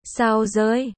Sao rơi?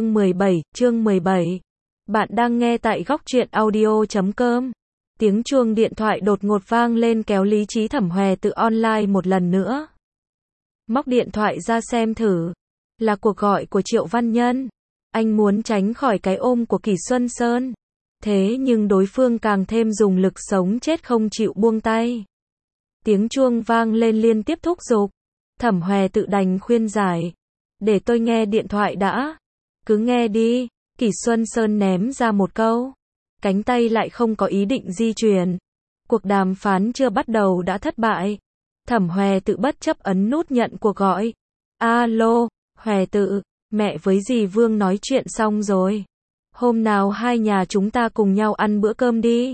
Chương 17. Bạn đang nghe tại góc truyện audio.com. Tiếng chuông điện thoại đột ngột vang lên kéo lý trí Thẩm Hòe Tự online một lần nữa. Móc điện thoại ra xem thử. Là cuộc gọi của Triệu Văn Nhân. Anh muốn tránh khỏi cái ôm của Kỷ Xuân Sơn. Thế nhưng đối phương càng thêm dùng lực sống chết không chịu buông tay. Tiếng chuông vang lên liên tiếp thúc giục. Thẩm Hòe Tự đành khuyên giải. Để tôi nghe điện thoại đã. Cứ nghe đi. Kỷ Xuân Sơn ném ra một câu. Cánh tay lại không có ý định di chuyển. Cuộc đàm phán chưa bắt đầu đã thất bại. Thẩm Hòe Tự bất chấp ấn nút nhận cuộc gọi. Alo, Hòe Tự, mẹ với dì Vương nói chuyện xong rồi. Hôm nào hai nhà chúng ta cùng nhau ăn bữa cơm đi.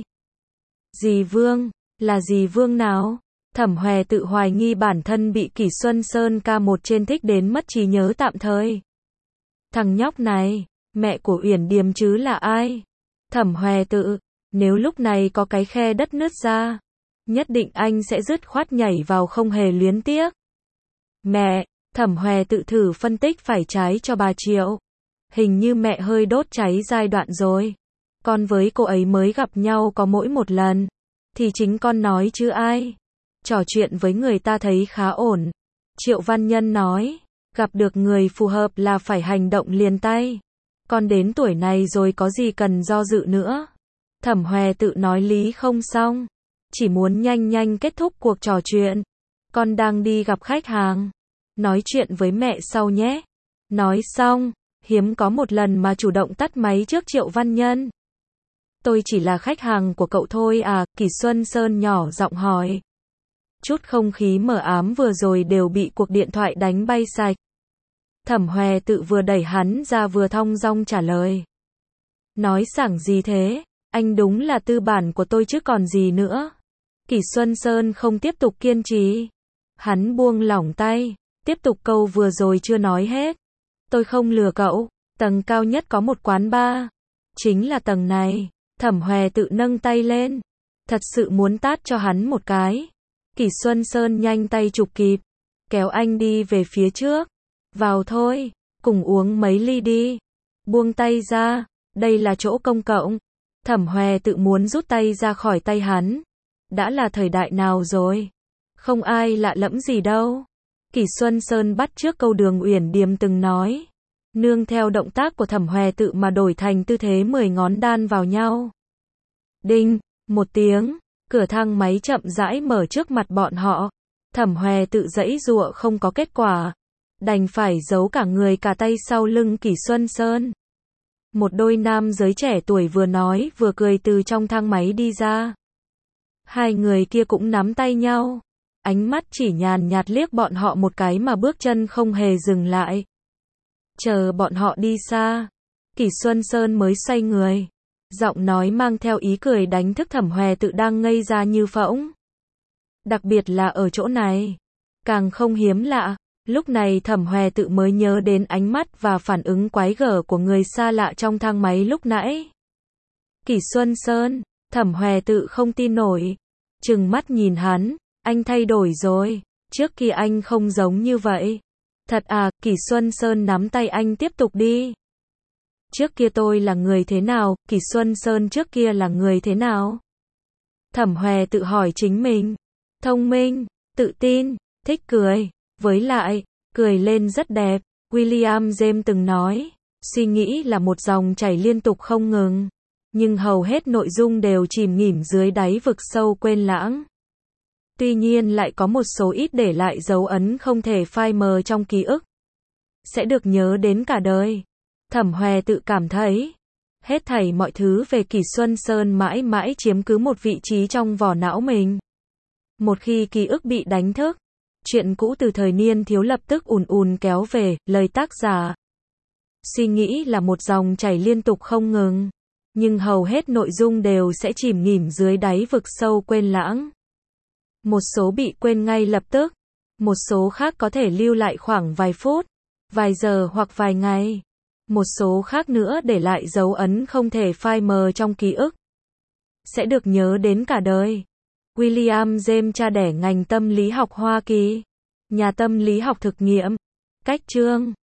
Dì Vương, là dì Vương nào? Thẩm Hòe Tự hoài nghi bản thân bị Kỷ Xuân Sơn K1 trên thích đến mất trí nhớ tạm thời. Thằng nhóc này, mẹ của Uyển Điềm chứ là ai? Thẩm Hòe Tự, nếu lúc này có cái khe đất nứt ra, nhất định anh sẽ dứt khoát nhảy vào không hề luyến tiếc. Mẹ, Thẩm Hòe Tự thử phân tích phải trái cho bà Triệu. Hình như mẹ hơi đốt cháy giai đoạn rồi. Con với cô ấy mới gặp nhau có mỗi một lần. Thì chính con nói chứ ai. Trò chuyện với người ta thấy khá ổn. Triệu Văn Nhân nói, gặp được người phù hợp là phải hành động liền tay. Con đến tuổi này rồi có gì cần do dự nữa. Thẩm Hòe Tự nói lý không xong. Chỉ muốn nhanh nhanh kết thúc cuộc trò chuyện. Con đang đi gặp khách hàng. Nói chuyện với mẹ sau nhé. Nói xong, hiếm có một lần mà chủ động tắt máy trước Triệu Văn Nhân. Tôi chỉ là khách hàng của cậu thôi à, Kỷ Xuân Sơn nhỏ giọng hỏi. Chút không khí mờ ám vừa rồi đều bị cuộc điện thoại đánh bay sạch. Thẩm Hòe Tự vừa đẩy hắn ra vừa thong dong trả lời. Nói sảng gì thế, anh đúng là tư bản của tôi chứ còn gì nữa. Kỷ Xuân Sơn không tiếp tục kiên trì. Hắn buông lỏng tay, tiếp tục câu vừa rồi chưa nói hết. Tôi không lừa cậu, tầng cao nhất có một quán bar. Chính là tầng này. Thẩm Hòe Tự nâng tay lên. Thật sự muốn tát cho hắn một cái. Kỷ Xuân Sơn nhanh tay chụp kịp. Kéo anh đi về phía trước. Vào thôi, cùng uống mấy ly đi. Buông tay ra, đây là chỗ công cộng. Thẩm Hòe Tự muốn rút tay ra khỏi tay hắn. Đã là thời đại nào rồi? Không ai lạ lẫm gì đâu. Kỷ Xuân Sơn bắt chước câu Đường Uyển Điềm từng nói. Nương theo động tác của Thẩm Hòe Tự mà đổi thành tư thế 10 ngón đan vào nhau. Đinh, một tiếng, cửa thang máy chậm rãi mở trước mặt bọn họ. Thẩm Hòe Tự giãy giụa không có kết quả. Đành phải giấu cả người cả tay sau lưng Kỷ Xuân Sơn. Một đôi nam giới trẻ tuổi vừa nói vừa cười từ trong thang máy đi ra. Hai người kia cũng nắm tay nhau. Ánh mắt chỉ nhàn nhạt liếc bọn họ một cái mà bước chân không hề dừng lại. Chờ bọn họ đi xa, Kỷ Xuân Sơn mới xoay người. Giọng nói mang theo ý cười đánh thức Thẩm Hòe Tự đang ngây ra như phỗng. Đặc biệt là ở chỗ này. Càng không hiếm lạ. Lúc này Thẩm Hòe Tự mới nhớ đến ánh mắt và phản ứng quái gở của người xa lạ trong thang máy lúc nãy. Kỷ Xuân Sơn, Thẩm Hòe Tự không tin nổi. Trừng mắt nhìn hắn, anh thay đổi rồi. Trước kia anh không giống như vậy. Thật à, Kỷ Xuân Sơn nắm tay anh tiếp tục đi. Trước kia tôi là người thế nào, Kỷ Xuân Sơn trước kia là người thế nào? Thẩm Hòe Tự hỏi chính mình. Thông minh, tự tin, thích cười. Với lại, cười lên rất đẹp. William James từng nói, suy nghĩ là một dòng chảy liên tục không ngừng. Nhưng hầu hết nội dung đều chìm nghỉm dưới đáy vực sâu quên lãng. Tuy nhiên lại có một số ít để lại dấu ấn không thể phai mờ trong ký ức. Sẽ được nhớ đến cả đời. Thẩm Hòe Tự cảm thấy, hết thảy mọi thứ về Kỷ Xuân Sơn mãi mãi chiếm cứ một vị trí trong vỏ não mình. Một khi ký ức bị đánh thức, chuyện cũ từ thời niên thiếu lập tức ùn ùn kéo về, lời tác giả. Suy nghĩ là một dòng chảy liên tục không ngừng. Nhưng hầu hết nội dung đều sẽ chìm nghỉm dưới đáy vực sâu quên lãng. Một số bị quên ngay lập tức. Một số khác có thể lưu lại khoảng vài phút, vài giờ hoặc vài ngày. Một số khác nữa để lại dấu ấn không thể phai mờ trong ký ức. Sẽ được nhớ đến cả đời. William James, cha đẻ ngành tâm lý học Hoa Kỳ. Nhà tâm lý học thực nghiệm. Cách chương